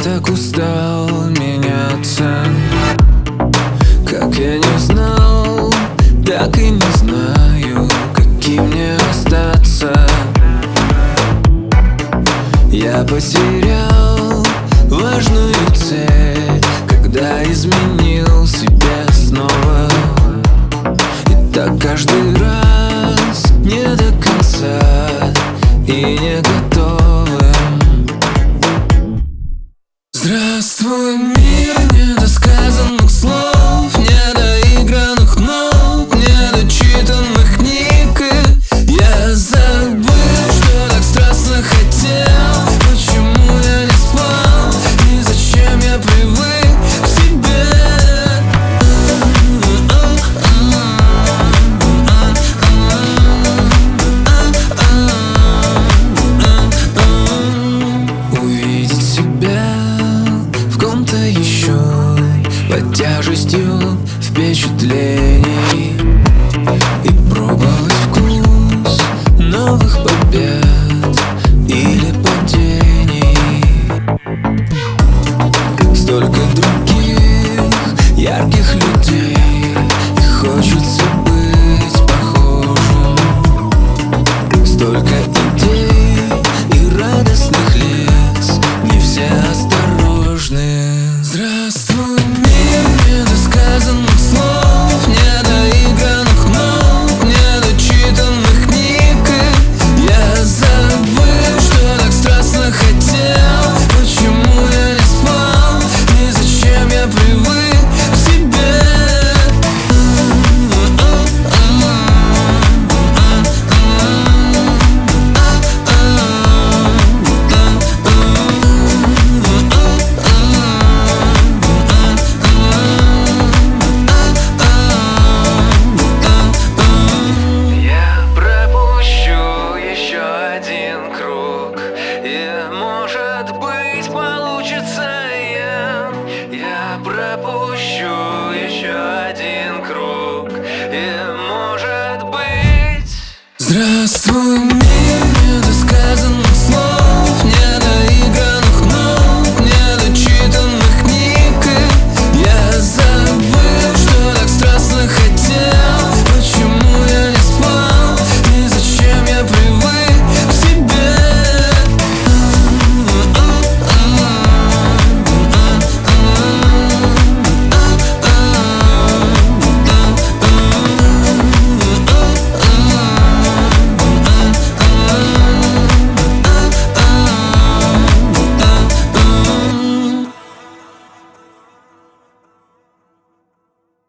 так устал меняться. Как я не знал, так и не знаю, каким мне остаться. Я потерял важную цель, когда изменил себя снова. И так каждый раз не до конца и не готовым. Здравствуй, мир недосказанных слов, недоигранных нот, недочитанных книг. И я забыл, что так страстно хотел, почему я не спал и зачем я привык к себе. Увидеть себя в ком-то еще под тяжестью впечатлений и пробовать вкус новых побед или падений. Столько других ярких людей, и хочется быть похожим. Столько идей и радостных лиц, не все осторожны. Здравствуй, мир недосказанных слов, недоигранных нот, недочитанных книг. И я забыл, что так страстно хотел, почему я не спал и зачем я привык к себе. Я пропущу еще один круг, и может быть получится. Я пропущу еще один круг, и может быть. Здравствуй,